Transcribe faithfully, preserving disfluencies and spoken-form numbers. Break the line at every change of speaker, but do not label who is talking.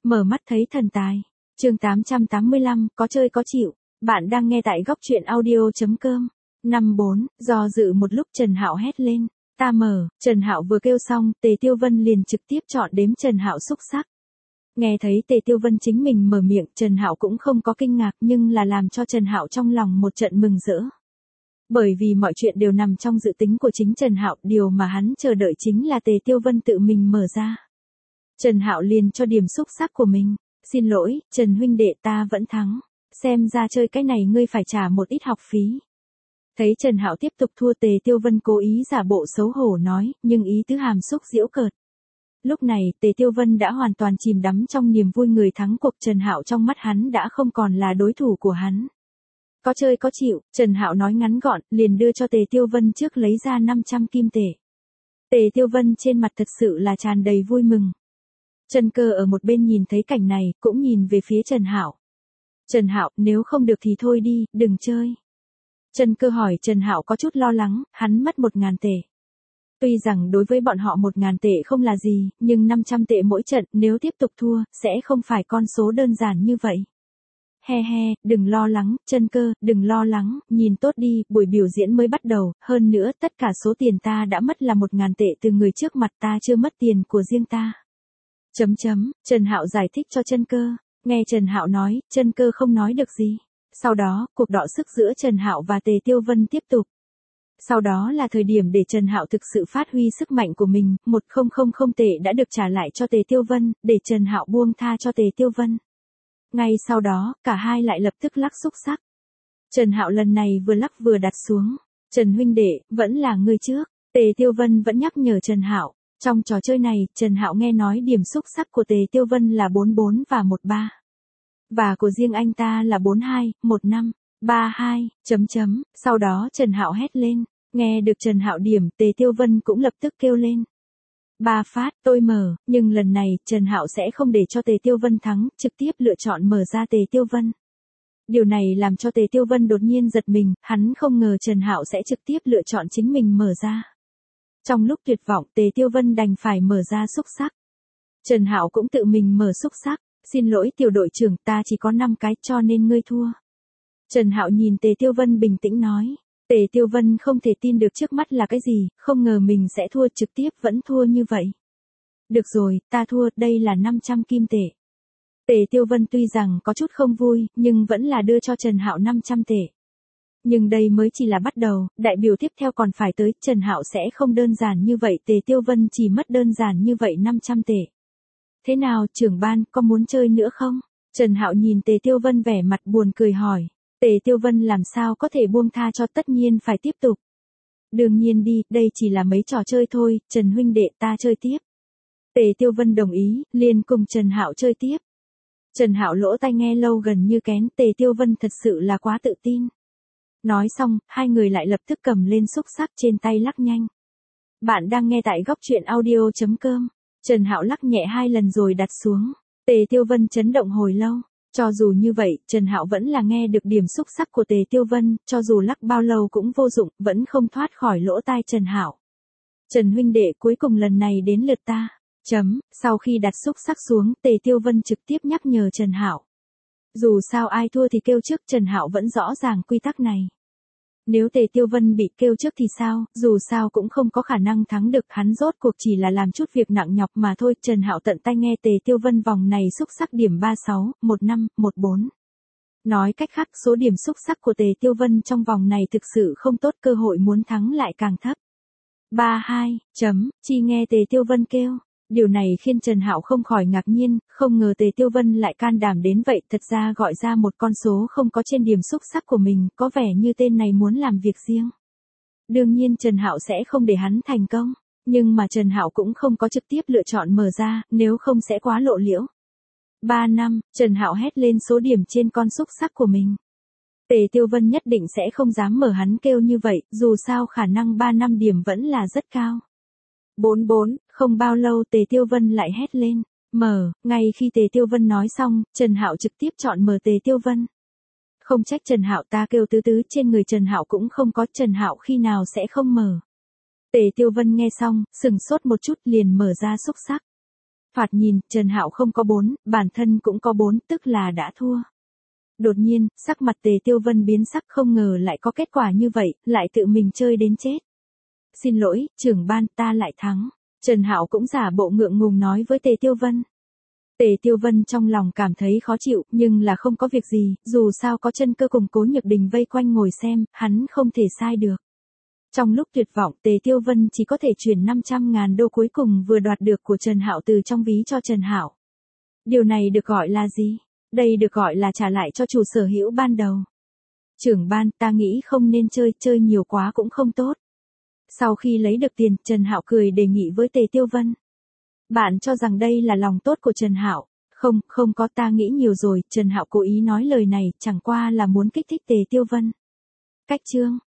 Mở mắt thấy thần tài. Chương tám trăm tám mươi lăm, có chơi có chịu. Bạn đang nghe tại góc truyện audio.com. Năm bốn, do dự một lúc Trần Hạo hét lên. Ta mở, Trần Hạo vừa kêu xong, Tề Tiêu Vân liền trực tiếp chọn đếm Trần Hạo xúc sắc. Nghe thấy Tề Tiêu Vân chính mình mở miệng, Trần Hạo cũng không có kinh ngạc nhưng là làm cho Trần Hạo trong lòng một trận mừng rỡ. Bởi vì mọi chuyện đều nằm trong dự tính của chính Trần Hạo, điều mà hắn chờ đợi chính là Tề Tiêu Vân tự mình mở ra. Trần Hạo liền cho điểm xúc sắc của mình. Xin lỗi, Trần huynh đệ, ta vẫn thắng. Xem ra chơi cái này ngươi phải trả một ít học phí. Thấy Trần Hạo tiếp tục thua, Tề Tiêu Vân cố ý giả bộ xấu hổ nói, nhưng ý tứ hàm xúc giễu cợt. Lúc này, Tề Tiêu Vân đã hoàn toàn chìm đắm trong niềm vui người thắng cuộc. Trần Hạo trong mắt hắn đã không còn là đối thủ của hắn. Có chơi có chịu, Trần Hạo nói ngắn gọn, liền đưa cho Tề Tiêu Vân trước lấy ra năm trăm kim tệ. Tề Tiêu Vân trên mặt thật sự là tràn đầy vui mừng. Trần Cơ ở một bên nhìn thấy cảnh này, cũng nhìn về phía Trần Hạo. Trần Hạo, nếu không được thì thôi đi, đừng chơi. Trần Cơ hỏi Trần Hạo có chút lo lắng, hắn mất một ngàn tệ. Tuy rằng đối với bọn họ một ngàn tệ không là gì, nhưng năm trăm tệ mỗi trận, nếu tiếp tục thua, sẽ không phải con số đơn giản như vậy. He he, đừng lo lắng, Trần Cơ, đừng lo lắng, nhìn tốt đi, buổi biểu diễn mới bắt đầu, hơn nữa tất cả số tiền ta đã mất là một ngàn tệ từ người trước mặt, ta chưa mất tiền của riêng ta. Chấm chấm, Trần Hạo giải thích cho Trần Cơ. Nghe Trần Hạo nói, Trần Cơ không nói được gì. Sau đó, cuộc đọ sức giữa Trần Hạo và Tề Tiêu Vân tiếp tục. Sau đó là thời điểm để Trần Hạo thực sự phát huy sức mạnh của mình, một nghìn tệ đã được trả lại cho Tề Tiêu Vân, để Trần Hạo buông tha cho Tề Tiêu Vân. Ngay sau đó, cả hai lại lập tức lắc xúc sắc. Trần Hạo lần này vừa lắc vừa đặt xuống. Trần huynh đệ, vẫn là ngươi trước. Tề Tiêu Vân vẫn nhắc nhở Trần Hạo. Trong trò chơi này, Trần Hạo nghe nói điểm xúc sắc của Tề Tiêu Vân là bốn bốn và một ba. Và của riêng anh ta là bốn hai, một năm, ba hai, chấm chấm, sau đó Trần Hạo hét lên. Nghe được Trần Hạo điểm, Tề Tiêu Vân cũng lập tức kêu lên. Ba phát, tôi mở, nhưng lần này, Trần Hạo sẽ không để cho Tề Tiêu Vân thắng, trực tiếp lựa chọn mở ra Tề Tiêu Vân. Điều này làm cho Tề Tiêu Vân đột nhiên giật mình, hắn không ngờ Trần Hạo sẽ trực tiếp lựa chọn chính mình mở ra. Trong lúc tuyệt vọng, Tề Tiêu Vân đành phải mở ra xúc sắc. Trần Hạo cũng tự mình mở xúc sắc. Xin lỗi tiểu đội trưởng, ta chỉ có năm cái cho nên ngươi thua. Trần Hạo nhìn Tề Tiêu Vân bình tĩnh nói. Tề Tiêu Vân không thể tin được trước mắt là cái gì, không ngờ mình sẽ thua, trực tiếp vẫn thua như vậy. Được rồi, ta thua, đây là năm trăm kim tệ. Tề Tiêu Vân tuy rằng có chút không vui, nhưng vẫn là đưa cho Trần Hạo năm trăm tệ. Nhưng đây mới chỉ là bắt đầu, đại biểu tiếp theo còn phải tới, Trần Hạo sẽ không đơn giản như vậy, Tề Tiêu Vân chỉ mất đơn giản như vậy năm trăm tệ. Thế nào, trưởng ban, có muốn chơi nữa không? Trần Hạo nhìn Tề Tiêu Vân vẻ mặt buồn cười hỏi. Tề Tiêu Vân làm sao có thể buông tha cho, tất nhiên phải tiếp tục. Đương nhiên đi, đây chỉ là mấy trò chơi thôi, Trần huynh đệ, ta chơi tiếp. Tề Tiêu Vân đồng ý, liền cùng Trần Hạo chơi tiếp. Trần Hạo lỗ tai nghe lâu gần như kén, Tề Tiêu Vân thật sự là quá tự tin. Nói xong, hai người lại lập tức cầm lên xúc sắc trên tay lắc nhanh. Bạn đang nghe tại góc truyện audio.com. Trần Hạo lắc nhẹ hai lần rồi đặt xuống. Tề Tiêu Vân chấn động hồi lâu. Cho dù như vậy, Trần Hạo vẫn là nghe được điểm xúc sắc của Tề Tiêu Vân, cho dù lắc bao lâu cũng vô dụng, vẫn không thoát khỏi lỗ tai Trần Hạo. Trần huynh đệ, cuối cùng lần này đến lượt ta. Chấm, sau khi đặt xúc sắc xuống, Tề Tiêu Vân trực tiếp nhắc nhở Trần Hạo. Dù sao ai thua thì kêu trước, Trần Hạo vẫn rõ ràng quy tắc này. Nếu Tề Tiêu Vân bị kêu trước thì sao, dù sao cũng không có khả năng thắng được, hắn rốt cuộc chỉ là làm chút việc nặng nhọc mà thôi. Trần Hạo tận tay nghe Tề Tiêu Vân vòng này xúc sắc điểm ba sáu, một năm, một bốn. Nói cách khác, số điểm xúc sắc của Tề Tiêu Vân trong vòng này thực sự không tốt, cơ hội muốn thắng lại càng thấp. ba hai, chấm, chi nghe Tề Tiêu Vân kêu. Điều này khiến Trần Hạo không khỏi ngạc nhiên, không ngờ Tề Tiêu Vân lại can đảm đến vậy, thật ra gọi ra một con số không có trên điểm xúc sắc của mình, có vẻ như tên này muốn làm việc riêng. Đương nhiên Trần Hạo sẽ không để hắn thành công, nhưng mà Trần Hạo cũng không có trực tiếp lựa chọn mở ra, nếu không sẽ quá lộ liễu. ba năm, Trần Hạo hét lên số điểm trên con xúc sắc của mình. Tề Tiêu Vân nhất định sẽ không dám mở hắn kêu như vậy, dù sao khả năng ba năm điểm vẫn là rất cao. bốn bốn, không bao lâu Tề Tiêu Vân lại hét lên. Mở, ngay khi Tề Tiêu Vân nói xong, Trần Hạo trực tiếp chọn mở Tề Tiêu Vân. Không trách Trần Hạo, ta kêu tứ tứ trên người Trần Hạo cũng không có, Trần Hạo khi nào sẽ không mở. Tề Tiêu Vân nghe xong, sừng sốt một chút liền mở ra xúc sắc. Phạt nhìn, Trần Hạo không có bốn, bản thân cũng có bốn, tức là đã thua. Đột nhiên, sắc mặt Tề Tiêu Vân biến sắc, không ngờ lại có kết quả như vậy, lại tự mình chơi đến chết. Xin lỗi, trưởng ban, ta lại thắng. Trần Hạo cũng giả bộ ngượng ngùng nói với Tề Tiêu Vân. Tề Tiêu Vân trong lòng cảm thấy khó chịu, nhưng là không có việc gì, dù sao có Chân Cơ cùng Cố Nhược Đình vây quanh ngồi xem, hắn không thể sai được. Trong lúc tuyệt vọng, Tề Tiêu Vân chỉ có thể chuyển năm trăm ngàn đô cuối cùng vừa đoạt được của Trần Hạo từ trong ví cho Trần Hạo. Điều này được gọi là gì? Đây được gọi là trả lại cho chủ sở hữu ban đầu. Trưởng ban, ta nghĩ không nên chơi, chơi nhiều quá cũng không tốt. Sau khi lấy được tiền, Trần Hạo cười đề nghị với Tề Tiêu Vân. Bạn cho rằng đây là lòng tốt của Trần Hạo? Không, không có, ta nghĩ nhiều rồi. Trần Hạo cố ý nói lời này, chẳng qua là muốn kích thích Tề Tiêu Vân. Cách chương